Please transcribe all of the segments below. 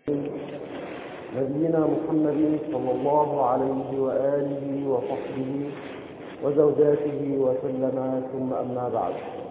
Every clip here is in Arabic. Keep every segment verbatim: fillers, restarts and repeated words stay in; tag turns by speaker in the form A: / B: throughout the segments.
A: نبينا محمد صلى الله عليه وآله وصحبه وزوجاته وسلم، ثم أما بعد،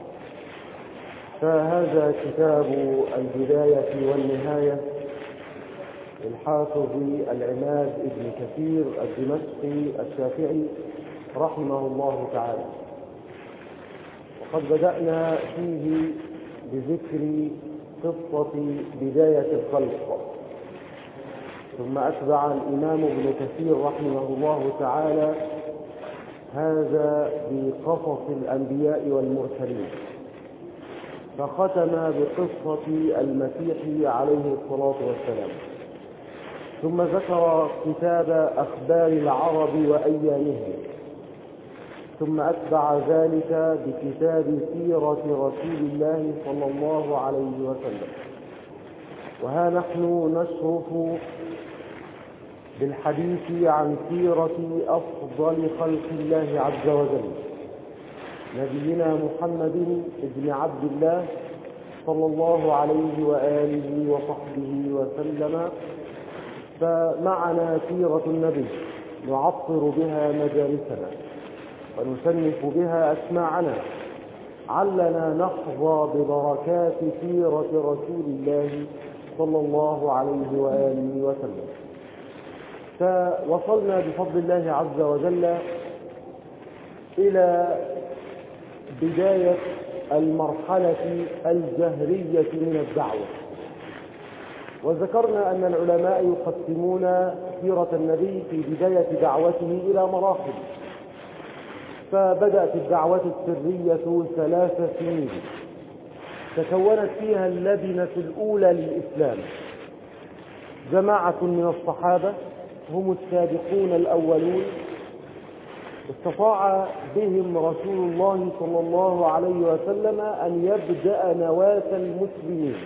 A: فهذا كتاب البداية والنهاية للحافظ العماد ابن كثير الدمشقي الشافعي رحمه الله تعالى. وقد بدأنا فيه بذكر قصة بداية الخلق، ثم أتبع الإمام ابن كثير رحمه الله تعالى هذا بقصص الأنبياء والمرسلين، فختم بقصة المسيح عليه الصلاة والسلام، ثم ذكر كتاب أخبار العرب وأيامهم، ثم أتبع ذلك بكتاب سيرة رسول الله صلى الله عليه وسلم. وها نحن نشرف بالحديث عن سيرة أفضل خلق الله عز وجل، نبينا محمد بن عبد الله صلى الله عليه وآله وصحبه وسلم. فمعنا سيرة النبي نعطر بها مجالسنا ونسنف بها أسماعنا، علنا نحظى ببركات سيرة رسول الله صلى الله عليه وآله وسلم. فوصلنا بفضل الله عز وجل إلى بداية المرحلة الجهرية من الدعوة، وذكرنا أن العلماء يقسمون سيرة النبي في بداية دعوته إلى مراحل. فبدأت الدعوة السرية ثلاث سنين تكونت فيها اللبنة الأولى للإسلام، جماعة من الصحابة هم السابقون الأولون استطاع بهم رسول الله صلى الله عليه وسلم أن يبدأ نواة المسلمين،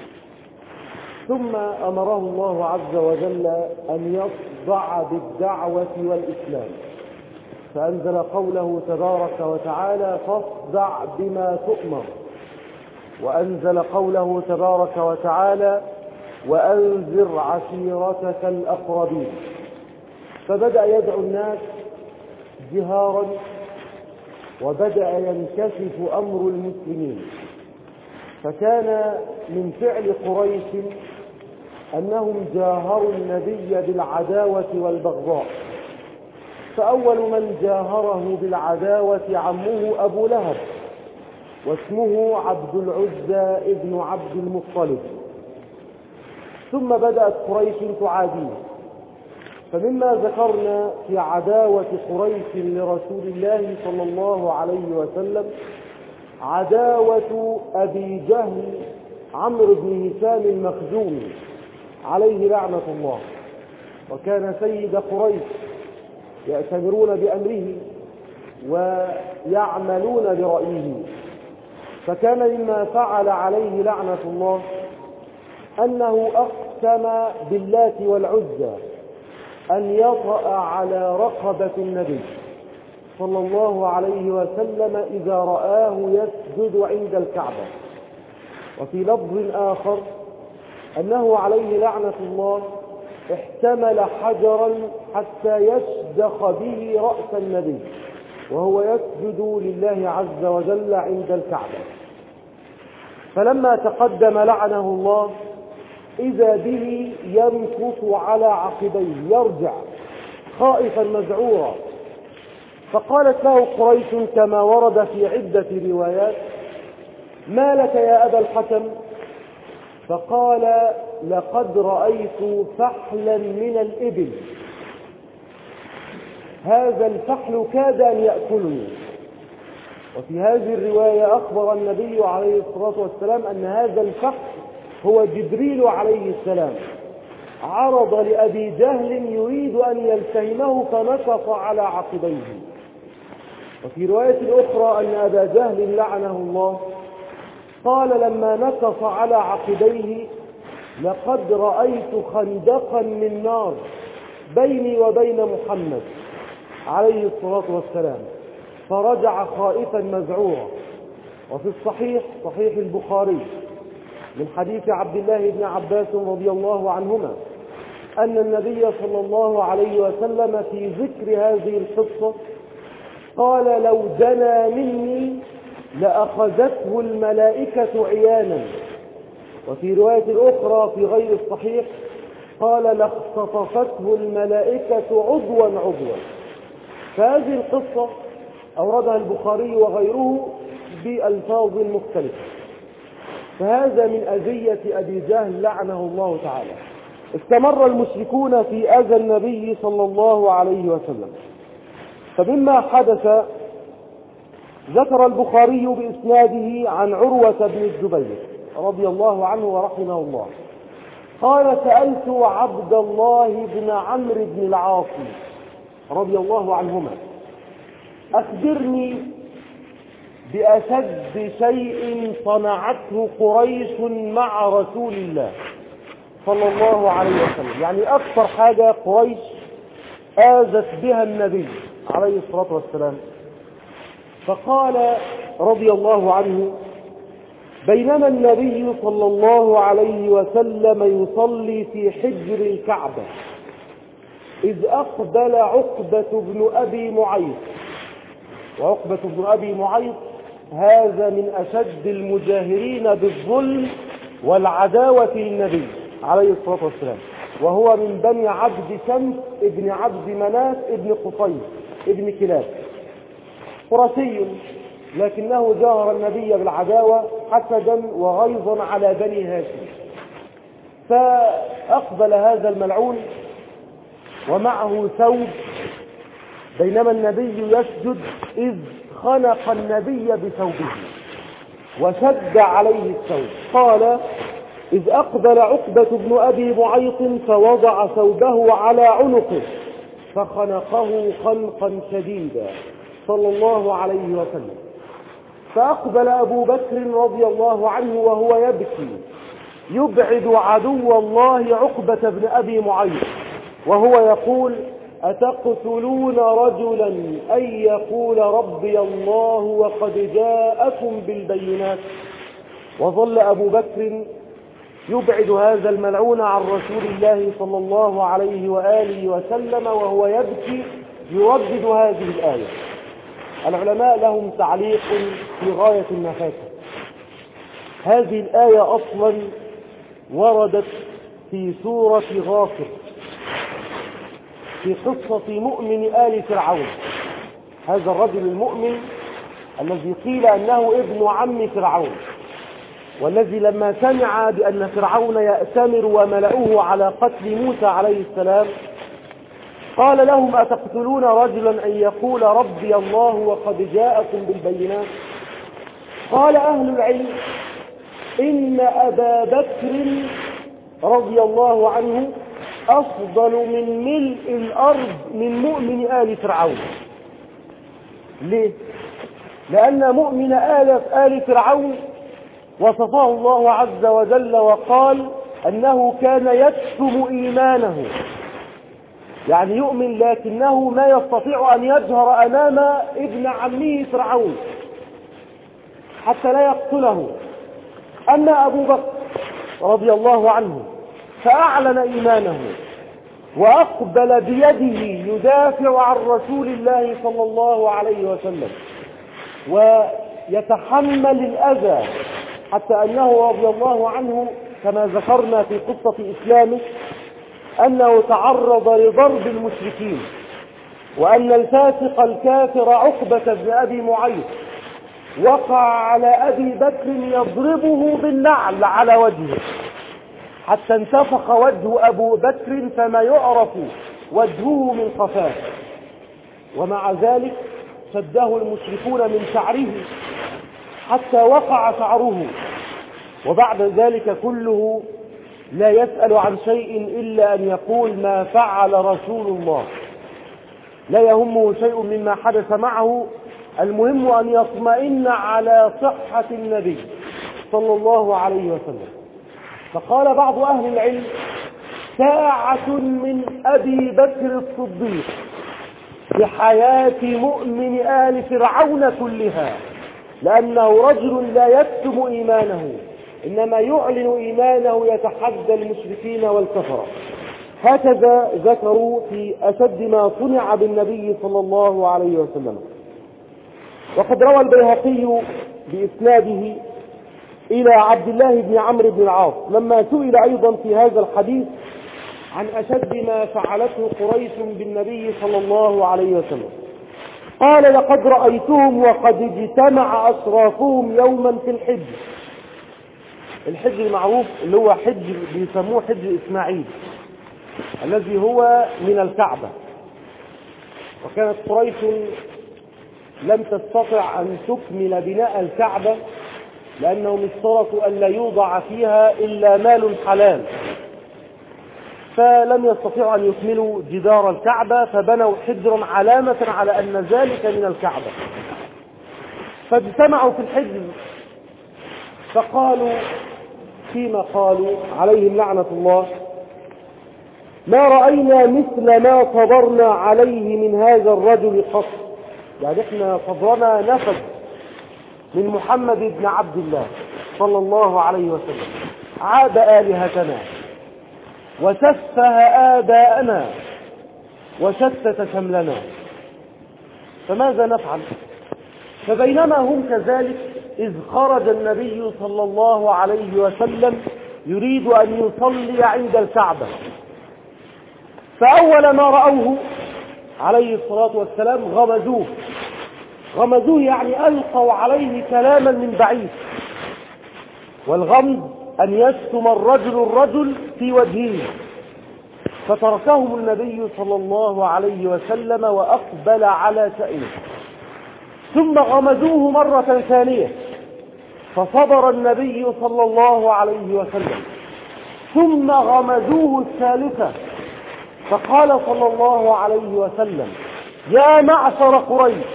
A: ثم أمره الله عز وجل أن يصدع بالدعوة والإسلام، فأنزل قوله تبارك وتعالى فاصدع بما تؤمر، وأنزل قوله تبارك وتعالى وأنذر عشيرتك الأقربين. فبدأ يدعو الناس جهارا، وبدأ ينكشف أمر المسلمين. فكان من فعل قريش أنهم جاهروا النبي بالعداوة والبغضاء، فأول من جاهره بالعداوة عمه أبو لهب، واسمه عبد العزى ابن عبد المطلب. ثم بدأت قريش تعاديه، فمما ذكرنا في عداوة قريش لرسول الله صلى الله عليه وسلم عداوة أبي جهل عمرو بن هشام المخزومي عليه لعنة الله، وكان سيد قريش، يأتمرون بأمره ويعملون برأيه. فكان مما فعل عليه لعنة الله أنه أقسم باللات والعزى أن يطأ على رقبة النبي صلى الله عليه وسلم إذا رآه يسجد عند الكعبة. وفي لفظ آخر أنه عليه لعنة الله احتمل حجرا حتى يشدخ به رأس النبي وهو يسجد لله عز وجل عند الكعبة. فلما تقدم لعنه الله إذا به يمكث على عقبيه يرجع خائفا مذعورا، فقالت له قريش كما ورد في عدة روايات ما لك يا أبا الحكم؟ فقال لقد رأيت فحلا من الإبل، هذا الفحل كاد أن يأكلني. وفي هذه الرواية أخبر النبي عليه الصلاة والسلام أن هذا الفحل هو جبريل عليه السلام، عرض لأبي جهل يريد أن يلتهمه فنكص على عقبيه. وفي رواية أخرى أن أبا جهل لعنه الله قال لما نكص على عقبيه لقد رأيت خندقا من نار بيني وبين محمد عليه الصلاة والسلام، فرجع خائفا مذعورا. وفي الصحيح صحيح البخاري من حديث عبد الله بن عباس رضي الله عنهما أن النبي صلى الله عليه وسلم في ذكر هذه القصة قال: لو دنا مني لأخذته الملائكة عيانا. وفي رواية أخرى في غير الصحيح قال: لاختطفته الملائكة عضوا عضوا. فهذه القصة أوردها البخاري وغيره بألفاظ مختلفة. فهذا من أذية أبي جهل لعنه الله تعالى. استمر المشركون في أذى النبي صلى الله عليه وسلم. فمما حدث ذكر البخاري بإسناده عن عروة بن الزبير رضي الله عنه ورحمه الله قال: سألت عبد الله بن عمرو بن العاص رضي الله عنهما: أخبرني بأشد شيء صنعته قريش مع رسول الله صلى الله عليه وسلم، يعني أكثر حاجة قريش آذت بها النبي عليه الصلاة والسلام. فقال رضي الله عنه: بينما النبي صلى الله عليه وسلم يصلي في حجر الكعبة إذ أقبل عقبة بن أبي معيط. وعقبة بن أبي معيط هذا من أشد المجاهرين بالظلم والعداوة للنبي عليه الصلاة والسلام، وهو من بني عبد شمس ابن عبد مناف ابن قصي ابن كلاب، قرشي، لكنه جاهر النبي بالعداوة حسدا وغيظا على بني هاشم. فأقبل هذا الملعون ومعه ثوب بينما النبي يسجد إذ خنق النبي بثوبه وشد عليه الثوب. قال: إذ أقبل عقبة بن أبي معيط فوضع ثوبه على عنقه فخنقه خنقا شديدا صلى الله عليه وسلم. فأقبل أبو بكر رضي الله عنه وهو يبكي يبعد عدو الله عقبة بن أبي معيط وهو يقول: أتقتلون رجلا أن يقول ربي الله وقد جاءكم بالبينات. وظل أبو بكر يبعد هذا الملعون عن رسول الله صلى الله عليه وآله وسلم وهو يبكي يردد هذه الآية. العلماء لهم تعليق في غاية النفاسة. هذه الآية أصلا وردت في سورة غافر في قصة مؤمن آل فرعون. هذا الرجل المؤمن الذي قيل أنه ابن عم فرعون، والذي لما سمع بأن فرعون يأتمر وملأوه على قتل موسى عليه السلام قال لهم: أتقتلون رجلا أن يقول ربي الله وقد جاءكم بالبينات. قال أهل العلم: إن أبا بكر رضي الله عنه أفضل من ملء الأرض من مؤمن آل فرعون. ليه؟ لأن مؤمن آل, آل فرعون وصفه الله عز وجل وقال أنه كان يكتم إيمانه، يعني يؤمن لكنه ما يستطيع أن يجهر أمام ابن عمه فرعون حتى لا يقتله. أما أبو بكر رضي الله عنه فأعلن إيمانه وأقبل بيده يدافع عن رسول الله صلى الله عليه وسلم ويتحمل الأذى، حتى أنه رضي الله عنه كما ذكرنا في قصة إسلامه أنه تعرض لضرب المشركين، وأن الفاسق الكافر عقبة بن أبي معيط وقع على أبي بكر يضربه بالنعل على وجهه حتى انتفخ وجه أبو بكر فما يعرف وجهه من قفاه، ومع ذلك شده المشركون من شعره حتى وقع شعره، وبعد ذلك كله لا يسأل عن شيء إلا أن يقول: ما فعل رسول الله. لا يهمه شيء مما حدث معه، المهم أن يطمئن على صحة النبي صلى الله عليه وسلم. فقال بعض أهل العلم: ساعة من أبي بكر الصديق بحياة مؤمن آل فرعون كلها، لأنه رجل لا يكتم إيمانه إنما يعلن إيمانه يتحدى المشركين والكفرة. هكذا ذكروا في أشد ما صنع بالنبي صلى الله عليه وسلم. وقد روى البيهقي بإسناده إلى عبد الله بن عمرو بن العاص لما سئل أيضا في هذا الحديث عن أشد ما فعلته قريش بالنبي صلى الله عليه وسلم، قال: لقد رأيتهم وقد اجتمع أشرافهم يوما في الحج. الحج المعروف اللي هو حج بيسموه حج إسماعيل الذي هو من الكعبة. وكانت قريش لم تستطع أن تكمل بناء الكعبة لأنهم اشترطوا أن لا يوضع فيها إلا مال حلال، فلم يستطيعوا أن يكملوا جدار الكعبة، فبنوا حجرا علامة على أن ذلك من الكعبة. فاجتمعوا في الحجر فقالوا فيما قالوا عليهم لعنة الله: ما رأينا مثل ما صبرنا عليه من هذا الرجل قط. يعني احنا صبرنا نفذ من محمد بن عبد الله صلى الله عليه وسلم، عاد آلهتنا وسفه آباءنا وشتت شملنا، فماذا نفعل؟ فبينما هم كذلك إذ خرج النبي صلى الله عليه وسلم يريد أن يصلي عند الكعبة، فأول ما رأوه عليه الصلاة والسلام غمزوه. غمزوه يعني ألقوا عليه كلاما من بعيد، والغمز أن يشتم الرجل الرجل في وجهه، فتركهم النبي صلى الله عليه وسلم وأقبل على شأنه. ثم غمزوه مرة ثانية فصبر النبي صلى الله عليه وسلم. ثم غمزوه الثالثة فقال صلى الله عليه وسلم: يا معشر قريش،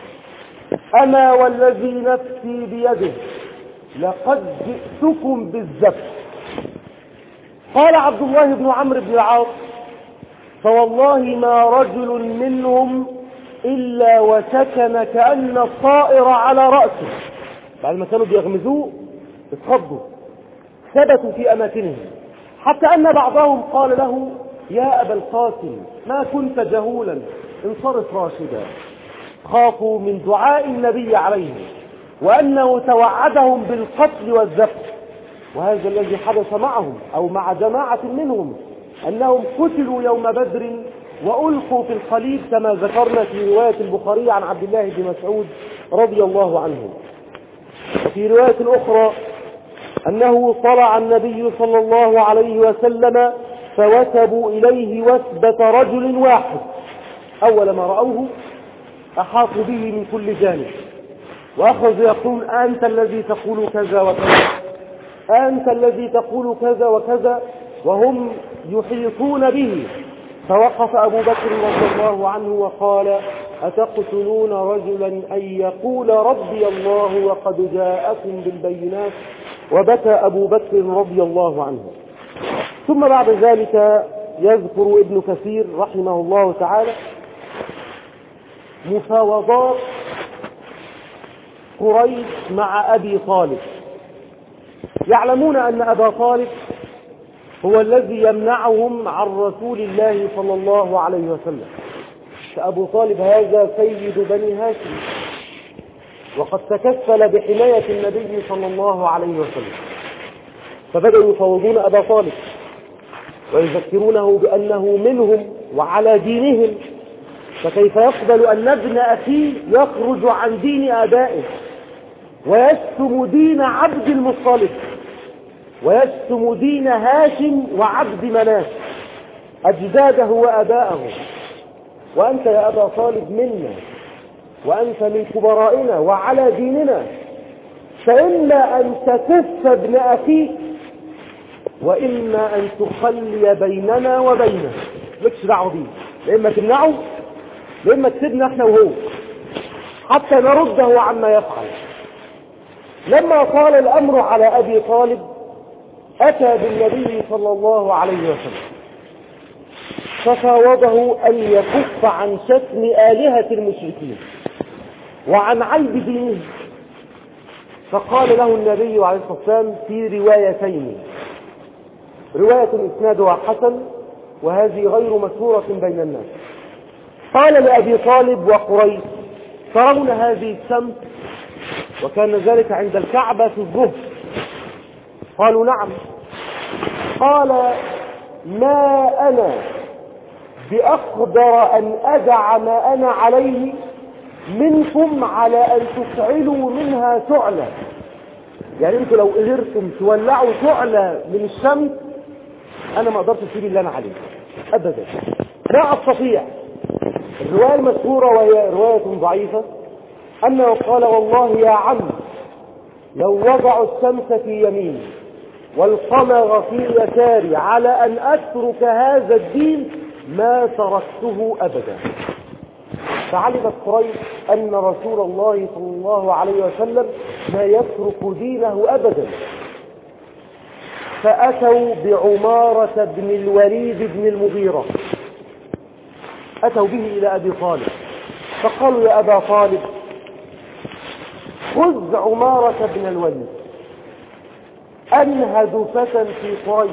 A: أنا والذي نفسي بيده لقد جئتكم بالذبح. قال عبد الله بن عمرو بن العاص: فوالله ما رجل منهم إلا وسكن كأن الطائر على رأسه. بعد ما كانوا بيغمزوه اتخضوا ثبتوا في أماكنهم، حتى أن بعضهم قال له: يا أبا القاسم، ما كنت جهولا، انصرف راشدا. خافوا من دعاء النبي عليه وأنه توعدهم بالقتل والذبح. وهذا الذي حدث معهم أو مع جماعة منهم، أنهم قتلوا يوم بدر وألقوا في الخليل كما ذكرنا في رواية البخاري عن عبد الله بن مسعود رضي الله عنه. وفي رواية أخرى أنه طلع النبي صلى الله عليه وسلم فوثبوا إليه وثبة رجل واحد، أول ما رأوه أحاطوا به من كل جانب وأخذوا يقول: أنت الذي تقول كذا وكذا، أنت الذي تقول كذا وكذا، وهم يحيطون به. فوقف أبو بكر رضي الله عنه وقال: أتقتلون رجلا أن يقول ربي الله وقد جاءكم بالبينات؟ وبكى أبو بكر رضي الله عنه. ثم بعد ذلك يذكر ابن كثير رحمه الله تعالى مفاوضات قريش مع أبي طالب. يعلمون أن أبا طالب هو الذي يمنعهم عن رسول الله صلى الله عليه وسلم. فأبو طالب هذا سيد بني هاشم، وقد تكفل بحماية النبي صلى الله عليه وسلم. فبدأوا يفوضون أبا طالب ويذكرونه بأنه منهم وعلى دينهم، فكيف يقبل أن ابن أخيه يخرج عن دين آبائه ويشتم دين عبد المطلب ويشتم دين هاشم وعبد مناف أجداده وأباءه، وأنت يا أبا طالب منا وأنت من كبرائنا وعلى ديننا، فإما أن تكف ابن أخيك وإما أن تخلي بيننا وبينه، مش دعوه بيه، لإما تمنعه لإما تسيبنا احنا وهو حتى نرده عما يفعل. لما طال الأمر على أبي طالب أتى بالنبي صلى الله عليه وسلم ففاوضه أن يكف عن شتم آلهة المشركين وعن عيب دينه. فقال له النبي عليه الصلاة والسلام في روايتين، رواية إسنادها حسن وهذه غير مشهورة بين الناس. قال لأبي طالب وقريش: ترون هذه الشمس؟ وكان ذلك عند الكعبة في الظهر. قالوا: نعم. قال: ما أنا بأقدر أن أدع ما أنا عليه منكم على أن تفعلوا منها شعلة. يعني انتوا لو قدرتم تولعوا شعلة من الشمس أنا ما أقدرش أسيب اللي أنا عليه أبدا، لا أستطيع. الرواية المشهورة وهي رواية ضعيفة أنه قال: والله يا عم لو وضعوا الشمس في يميني والقمر في يساري على أن أترك هذا الدين ما تركته أبدا. فعلمت قريش أن رسول الله صلى الله عليه وسلم لا يترك دينه أبدا، فأتوا بعمارة بن الوليد بن المغيرة، أتوا به إلى أبي طالب فقالوا: يا أبا طالب خذ عمارة بن الوليد، أنهد فتى في قريش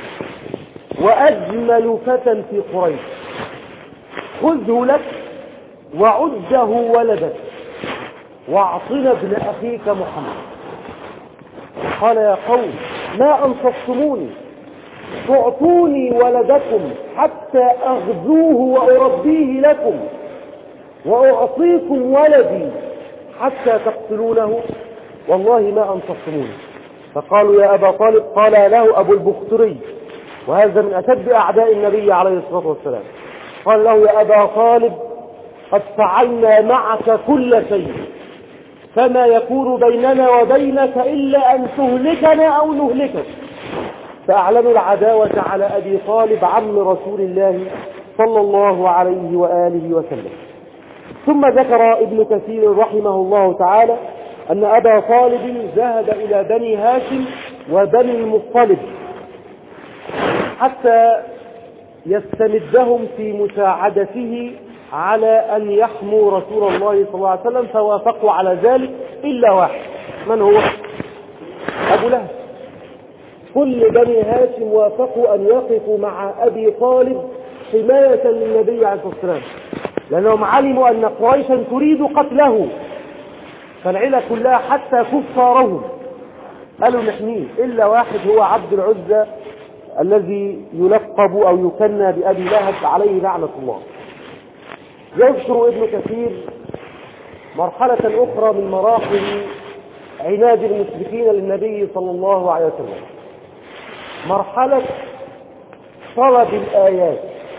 A: وأجمل فتى في قريش، خذه لك وعده ولدك واعطنا ابن أخيك محمد. قال: يا قوم ما أنصفتموني، تعطوني ولدكم حتى أغزوه وأربيه لكم، وأعطيكم ولدي حتى تقتلونه، والله ما أنصفتموني. فقالوا: يا أبا طالب. قال له أبو البختري، وهذا من أشد أعداء النبي عليه الصلاة والسلام، قال له: يا أبا طالب قد فعلنا معك كل شيء، فما يكون بيننا وبينك إلا أن تهلكنا أو نهلكك. فأعلنوا العداوة على أبي طالب عم رسول الله صلى الله عليه وآله وسلم. ثم ذكر ابن كثير رحمه الله تعالى أن أبا طالب ذهب إلى بني هاشم وبني المطلب حتى يستمدهم في مساعدته على أن يحموا رسول الله صلى الله عليه وسلم، فوافقوا على ذلك إلا واحد. من هو؟ أبو لهب. كل بني هاشم وافقوا أن يقفوا مع أبي طالب حماية للنبي عليه الصلاة والسلام، لأنهم علموا أن قريشا تريد قتله، فالعيلة كلها حتى كفارهم قالوا نحميه، إلا واحد هو عبد العزى الذي يلقب أو يكنى بأبي لهب عليه لعنة الله. يذكر ابن كثير مرحلة أخرى من مراحل عناد المشركين للنبي صلى الله عليه وسلم، مرحلة طلب الآيات.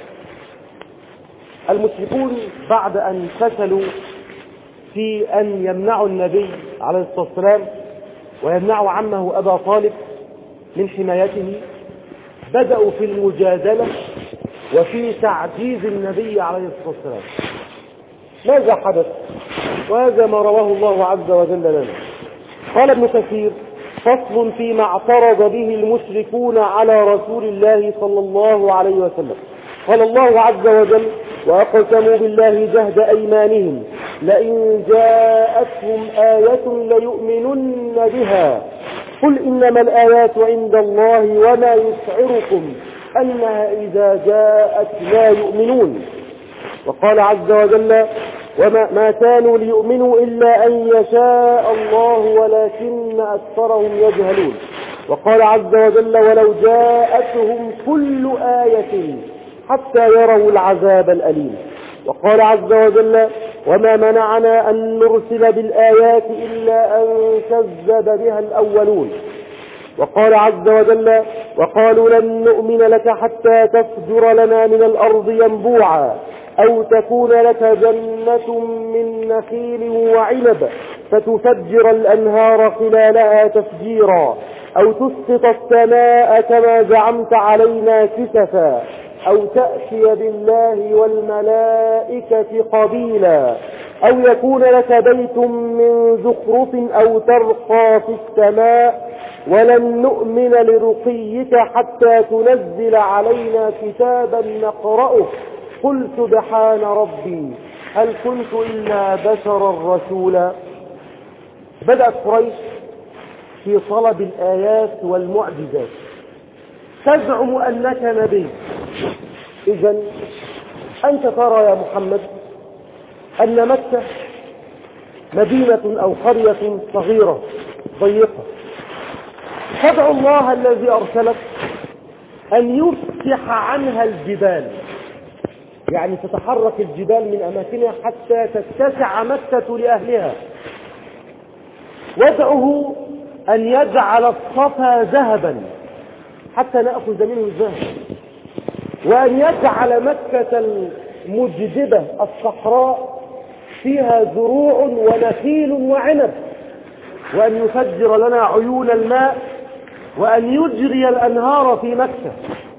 A: المشركون بعد أن فشلوا في أن يمنعوا النبي عليه الصلاة والسلام ويمنعوا عمه أبا طالب من حمايته، بدأوا في المجادلة وفي تعجيز النبي عليه الصلاة والسلام. ماذا حدث؟ وهذا ما رواه الله عز وجل لنا. قال ابن كثير: فصل فيما اعترض به المشركون على رسول الله صلى الله عليه وسلم. قال الله عز وجل: وأقسموا بالله جهد أيمانهم لئن جاءتهم آية ليؤمنن بها قل إنما الآيات عند الله وما يشعركم أنها إذا جاءت لا يؤمنون. وقال عز وجل: وما ما كانوا ليؤمنوا إلا أن يشاء الله ولكن أكثرهم يجهلون. وقال عز وجل: ولو جاءتهم كل آية حتى يروا العذاب الأليم. وقال عز وجل: وما منعنا أن نرسل بالآيات إلا أن كذب بها الأولون. وقال عز وجل: وقالوا لن نؤمن لك حتى تفجر لنا من الأرض ينبوعا أو تكون لك جنة من نخيل وعنب فتفجر الأنهار خلالها تفجيرا أو تسقط السماء كما زعمت علينا كسفا أو تأتي بالله والملائكة قبيلا أو يكون لك بيت من زخرف أو ترقى في السماء ولن نؤمن لرقيك حتى تنزل علينا كتابا نقرأه قل سبحان ربي هل كنت إلا بشرا رسولا. بدأت قريش في طلب الآيات والمعجزات، تزعم أنك نبي. إذن أنت ترى يا محمد أن مكة مدينة أو قرية صغيرة ضيقة، تدعو الله الذي أرسلك أن يفتح عنها الجبال، يعني تتحرك الجبال من أماكنها حتى تتسع مكة لأهلها. وادعه أن يجعل الصفا ذهبا حتى نأخذ منه الذهب، وأن يجعل مكة المجدبة الصحراء فيها زروع ونخيل وعنب، وأن يفجر لنا عيون الماء، وأن يجري الأنهار في مكة.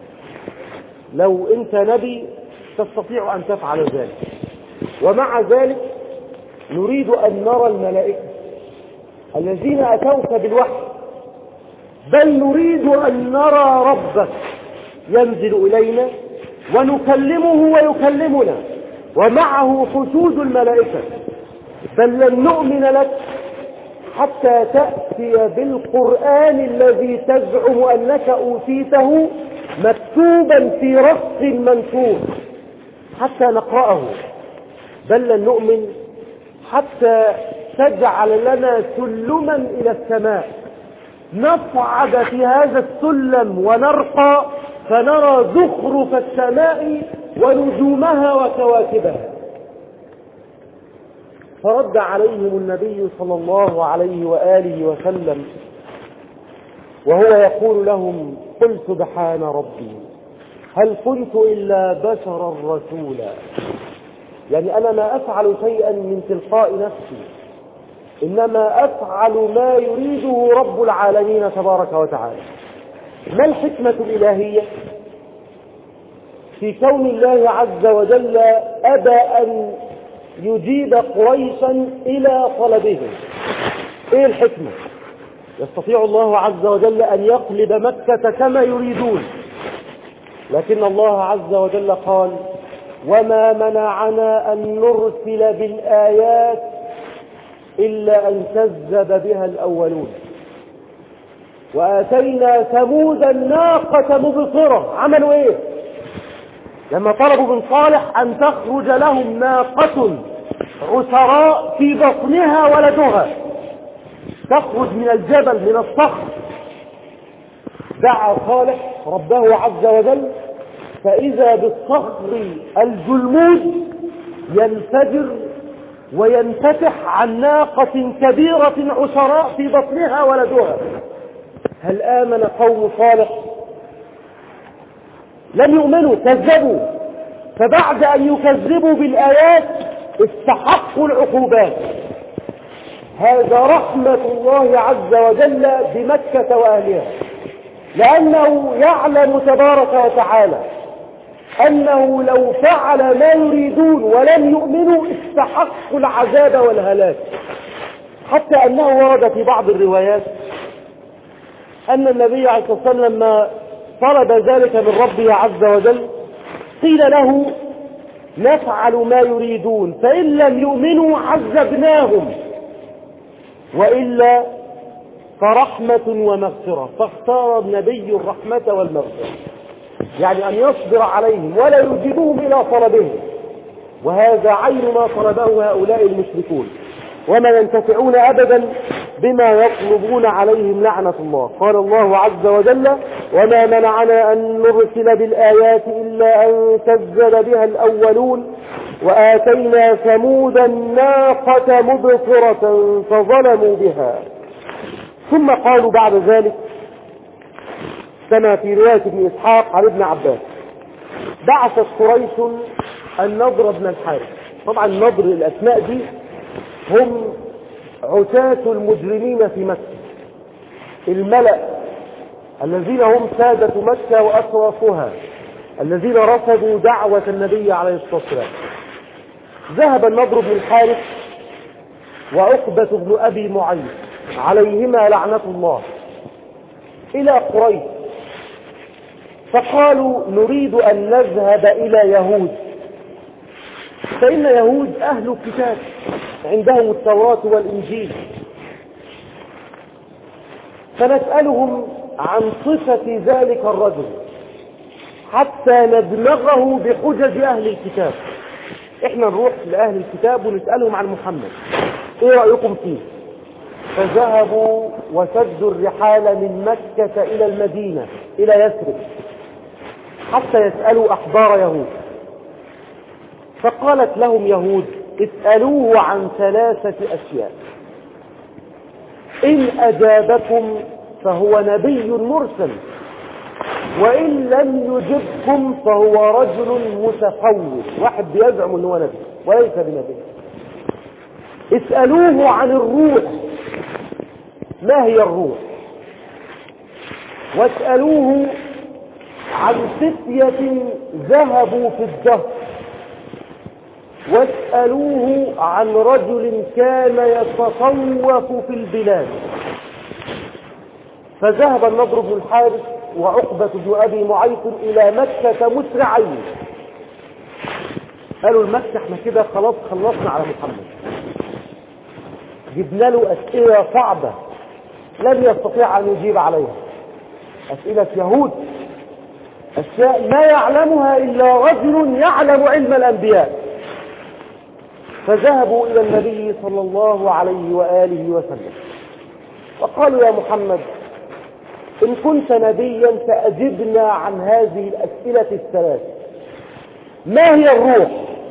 A: لو أنت نبي تستطيع أن تفعل ذلك. ومع ذلك نريد أن نرى الملائكة الذين أتوك بالوحي، بل نريد أن نرى ربك ينزل إلينا ونكلمه ويكلمنا ومعه حشود الملائكة. بل لن نؤمن لك حتى تأتي بالقرآن الذي تزعم أنك أوتيته مكتوبا في رص منشور حتى نقرأه. بل لن نؤمن حتى تجعل لنا سلما إلى السماء نصعد في هذا السلم ونرقى فنرى زخرف السماء ونجومها وكواكبها. فرد عليهم النبي صلى الله عليه وآله وسلم وهو يقول لهم: قل سبحان ربي هل كنت إلا بشرا رسولا. يعني أنا ما أفعل شيئا من تلقاء نفسي، إنما أفعل ما يريده رب العالمين تبارك وتعالى. ما الحكمة الإلهية في كون الله عز وجل أبى أن يجيب قريشا إلى طلبهم؟ إيه الحكمة؟ يستطيع الله عز وجل أن يقلب مكة كما يريدون، لكن الله عز وجل قال: وما منعنا أن نرسل بالآيات إلا أن كذب بها الأولون وآتينا ثمود الناقة مبصرة. عملوا إيه لما طلبوا من صالح أن تخرج لهم ناقة عسراء في بطنها ولدها تخرج من الجبل من الصخر؟ دعا صالح ربه عز وجل فإذا بالصخر الجلمود ينفجر وينفتح عن ناقة كبيرة عسراء في بطنها ولدها. هل آمن قوم صالح؟ لم يؤمنوا، كذبوا. فبعد أن يكذبوا بالآيات استحقوا العقوبات. هذا رحمة الله عز وجل بمكة وأهلها، لأنه يعلم تبارك وتعالى أنه لو فعل ما يريدون ولم يؤمنوا استحقوا العذاب والهلاك. حتى أنه ورد في بعض الروايات أن النبي عليه الصلاة والسلام لما طلب ذلك من ربه عز وجل قيل له: نفعل ما يريدون، فإن لم يؤمنوا عذبناهم وإلا فرحمة ومغفرة. فاختار النبي الرحمة والمغفرة، يعني أن يصبر عليهم ولا يجيبهم إلى طلبهم، وهذا عين ما طلبه هؤلاء المشركون، وما ينتفعون أبدا بما يطلبون عليهم لعنة الله. قال الله عز وجل: وما منعنا أن نرسل بالآيات إلا أن كذب بها الأولون وآتينا ثمود الناقة مبصرة فظلموا بها. ثم قالوا بعد ذلك كما في رواية ابن إسحاق عن ابن عباس: بعثت قريش النضر بن الحارث. طبعا النضر الأسماء دي هم عتاة المجرمين في مكة، الملأ الذين هم سادة مكة وأشرافها الذين رفضوا دعوة النبي عليه الصلاة والسلام. ذهب النضر بن الحارث وعقبة بن أبي معيط عليهما لعنة الله إلى قريش، فقالوا: نريد أن نذهب إلى يهود، فإن يهود أهل الكتاب عندهم التوراة والإنجيل. فنسألهم عن صفة ذلك الرجل حتى ندمغه بحجج أهل الكتاب. احنا نروح لأهل الكتاب ونسألهم عن محمد، ايه رأيكم فيه؟ فذهبوا وسدوا الرحال من مكة إلى المدينة إلى يثرب حتى يسألوا أحبار يهود. فقالت لهم يهود: اسألوه عن ثلاثة أشياء، إن أجابكم فهو نبي مرسل، وإن لم يجبكم فهو رجل متفوق، واحد بيزعم أنه نبي وليس بنبي. اسألوه عن الروح، ما هي الروح؟ واسألوه عن فتية ذهبوا في الدهر، واسألوه عن رجل كان يتصوف في البلاد. فذهب النضر بن الحارث وعقبة بن أبي معيط إلى مكة مسرعين. قالوا المكة احنا كده خلاص خلصنا على محمد، جبنا له أسئلة صعبة لم يستطيع أن يجيب عليها، أسئلة يهود، أشياء ما يعلمها إلا رجل يعلم علم الأنبياء. فذهبوا إلى النبي صلى الله عليه وآله وسلم وقالوا: يا محمد، إن كنت نبيا فأجبنا عن هذه الأسئلة الثلاث. ما هي الروح؟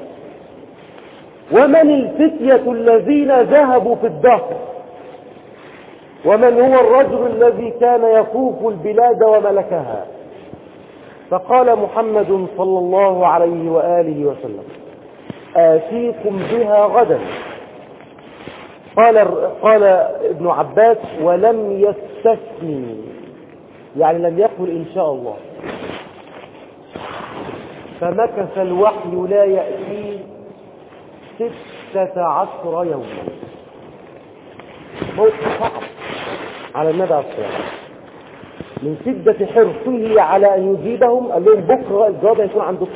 A: ومن الفتية الذين ذهبوا في الدهر؟ ومن هو الرجل الذي كان يطوف البلاد وملكها؟ فقال محمد صلى الله عليه وآله وسلم: آتيكم بها غدا. قال قال ابن عباس: ولم يستثني، يعني لم يقل إن شاء الله. فمكث الوحي لا يأتي ستة عشر يوما. موقف صعب على النبي عليه الصلاة والسلام، من شدة حرصه على أن يجيبهم. قال لهم: بكرة الجواب هيكون عندكم.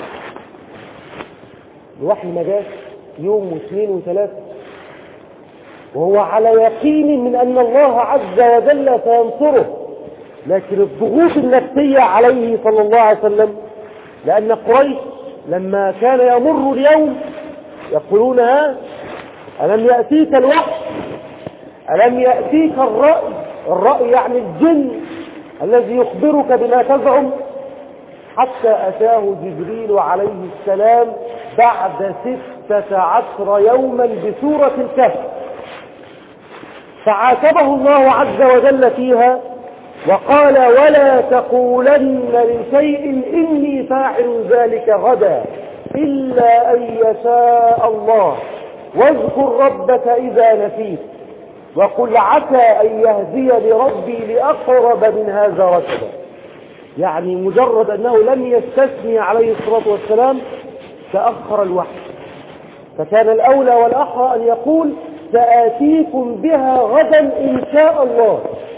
A: الوحي ما جاش يوم واثنين وثلاثة، وهو على يقين من أن الله عز وجل سينصره، لكن الضغوط النفسية عليه صلى الله عليه وسلم، لأن قريش لما كان يمر اليوم يقولون: ها ألم يأتيك الوحي؟ ألم يأتيك الرأي؟ الرأي يعني الجن الذي يخبرك بما تزعم. حتى أتاه جبريل عليه السلام بعد ستة عشر يوما بسورة الكهف، فعاتبه الله عز وجل فيها وقال: ولا تقولن لشيء إني فاعل ذلك غدا إلا أن يشاء الله، واذكر ربك إذا نسيت، وقل عسى أن يهدي لربي لأقرب من هذا رشدا. يعني مجرد أنه لم يستثني عليه الصلاة والسلام تأخر الوحي، فكان الأولى والأحرى أن يقول: سآتيكم بها غدا إن شاء الله.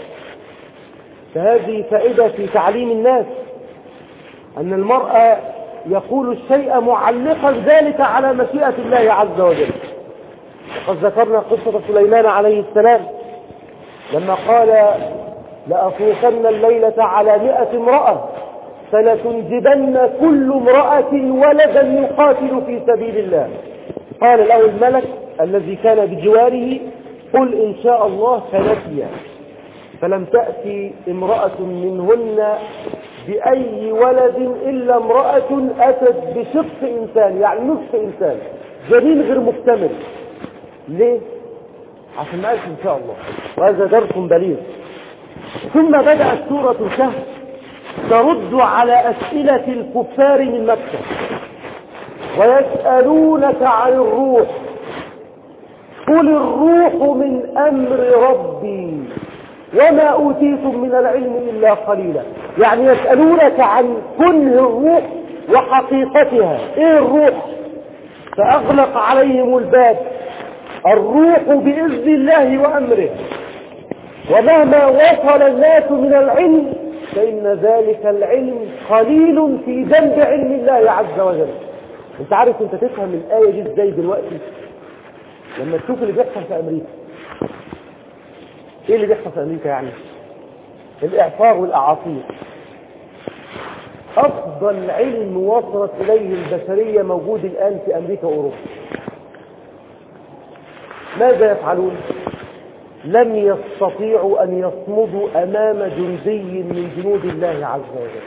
A: فهذه فائدة في تعليم الناس، أن المرء يقول الشيء معلقا ذلك على مشيئة الله عز وجل. وقد ذكرنا قصة سليمان عليه السلام لما قال: لأطوفن الليلة على مئة امرأة فلتنجبن كل امرأة ولدا يقاتل في سبيل الله. قال له الملك الذي كان بجواره: قل إن شاء الله، فنسي. فلم تأتي امرأة منهن بأي ولد إلا امرأة أتت بشق إنسان، يعني نصف إنسان، جنين غير مكتمل. ليه؟ عشان ما قالش إن شاء الله، وهذا درس بليغ. ثم بدأت سورة الكهف ترد على أسئلة الكفار من مكة، ويسألونك عن الروح، قل الروح من أمر ربي وما أوتيتم من العلم إلا قليلا. يعني يسألونك عن كنه الروح وحقيقتها، إيه الروح؟ فأغلق عليهم الباب. الروح بإذن الله وأمره، ومهما وصل الناس من العلم فإن ذلك العلم قليل في جنب علم الله عز وجل. انت عارف انت تفهم الآية دي ازاي دلوقتي؟ لما تشوف اللي بيحصل في أمريكا. ايه اللي بيحصل في أمريكا؟ يعني الإعصار والأعاصير. أفضل علم وصلت إليه البشرية موجود الآن في أمريكا وأوروبا. ماذا يفعلون؟ لم يستطيعوا أن يصمدوا أمام جندي من جنود الله عز وجل،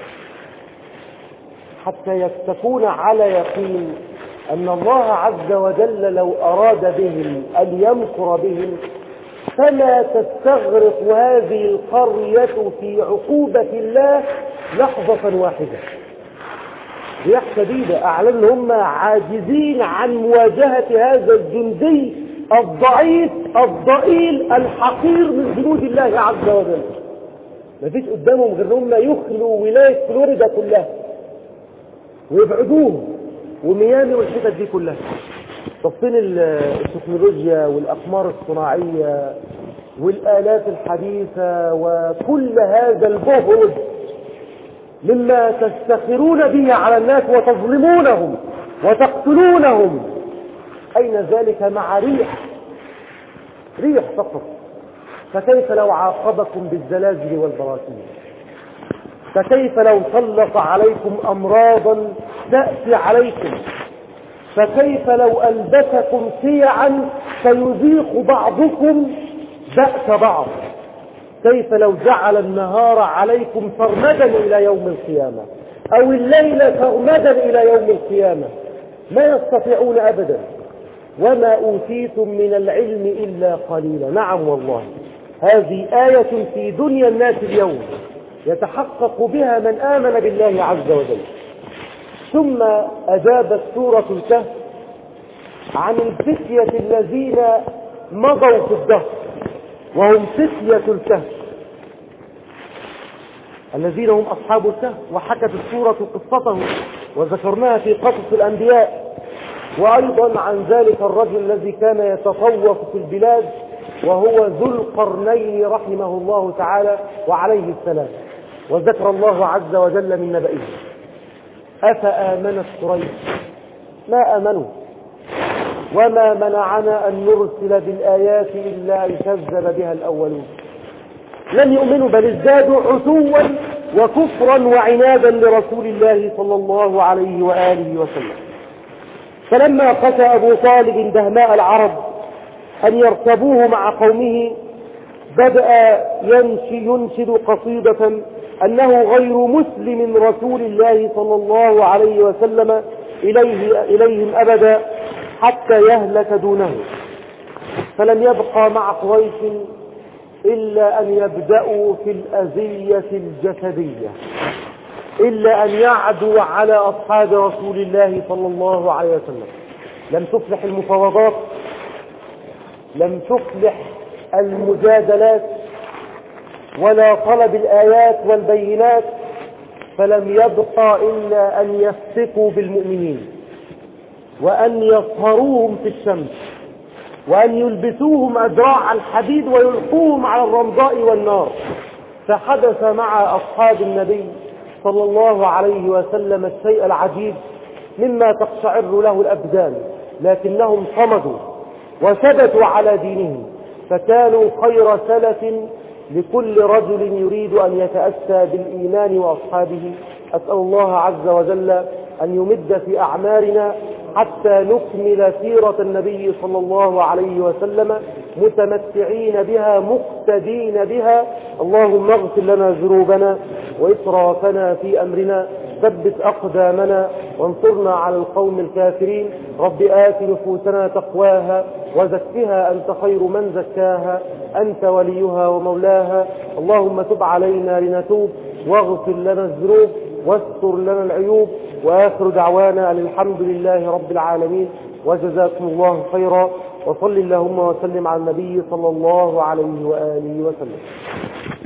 A: حتى يكون على يقين أن الله عز وجل لو أراد بهم أن يمكر بهم فلا تستغرق هذه القرية في عقوبة الله لحظة واحدة. رياح شديدة أعلن هم عاجزين عن مواجهة هذا الجندي الضعيف الضئيل الحقير من جنود الله عز وجل. ما فيش قدامهم غير هم يخلوا ولاية فلوريدا كلها ويبعدوهم وميامي والحتت دي كلها. تفصيل التكنولوجيا والأقمار الصناعية والآلات الحديثة وكل هذا البهرج مما تستخرون به على الناس وتظلمونهم وتقتلونهم، أين ذلك مع ريح ريح فقط؟ فكيف لو عاقبكم بالزلازل والبراكين؟ فكيف لو سلط عليكم أمراضا تأتي عليكم؟ فكيف لو ألبسكم شيعا فيذيق بعضكم بأس بعض؟ كيف لو جعل النهار عليكم سرمدا إلى يوم القيامة أو الليل سرمدا إلى يوم القيامة؟ ما يستطيعون أبدا. وما أوتيتم من العلم إلا قليلا. نعم والله، هذه آية في دنيا الناس اليوم يتحقق بها من آمن بالله عز وجل. ثم أجابت سورة الكهف عن الفتية الذين مضوا في الدهر، وهم فتية الكهف الذين هم أصحاب الكهف، وحكت السورة قصتهم وذكرناها في قصص الأنبياء. وأيضا عن ذلك الرجل الذي كان يتطوف في البلاد وهو ذو القرنين رحمه الله تعالى وعليه السلام، وذكر الله عز وجل من نبئه. أفآمنت قريش؟ ما آمنوا. وما منعنا أن نرسل بالآيات إلا أن كذب بها الأولون. لم يؤمنوا بل ازدادوا عتوا وكفرا وعنادا لرسول الله صلى الله عليه وآله وسلم. فلما قسى أبو طالب دهماء العرب أن يركبوه مع قومه بدأ ينشي ينشد قصيدة أنه غير مسلم رسول الله صلى الله عليه وسلم إليه إليهم أبدا حتى يهلك دونه. فلم يبقى مع قريش إلا أن يبدأوا في الأذية الجسدية، إلا أن يعدوا على أصحاب رسول الله صلى الله عليه وسلم. لم تفلح المفاوضات، لم تفلح المجادلات، ولا طلب الآيات والبينات، فلم يبقى إلا أن يفتكوا بالمؤمنين وأن يصهروهم في الشمس وأن يلبسوهم أدراع الحديد ويلقوهم على الرمضاء والنار. فحدث مع أصحاب النبي صلى الله عليه وسلم الشيء العجيب مما تقشعر له الأبدان، لكنهم صمدوا وثبتوا على دينهم، فكانوا خير سلف لكل رجل يريد أن يتأسى بالإيمان وأصحابه. أسأل الله عز وجل أن يمد في أعمارنا حتى نكمل سيرة النبي صلى الله عليه وسلم متمتعين بها مقتدين بها. اللهم اغفر لنا ذنوبنا وإسرافنا في أمرنا، ثبت أقدامنا وانصرنا على القوم الكافرين. رب آت نفوسنا تقواها وزكها أنت خير من زكاها، أنت وليها ومولاها. اللهم تب علينا لنتوب واغفر لنا الذنوب واستر لنا العيوب. وآخر دعوانا أن الحمد لله رب العالمين، وجزاكم الله خيرا، وصل اللهم وسلم على النبي صلى الله عليه وآله وسلم.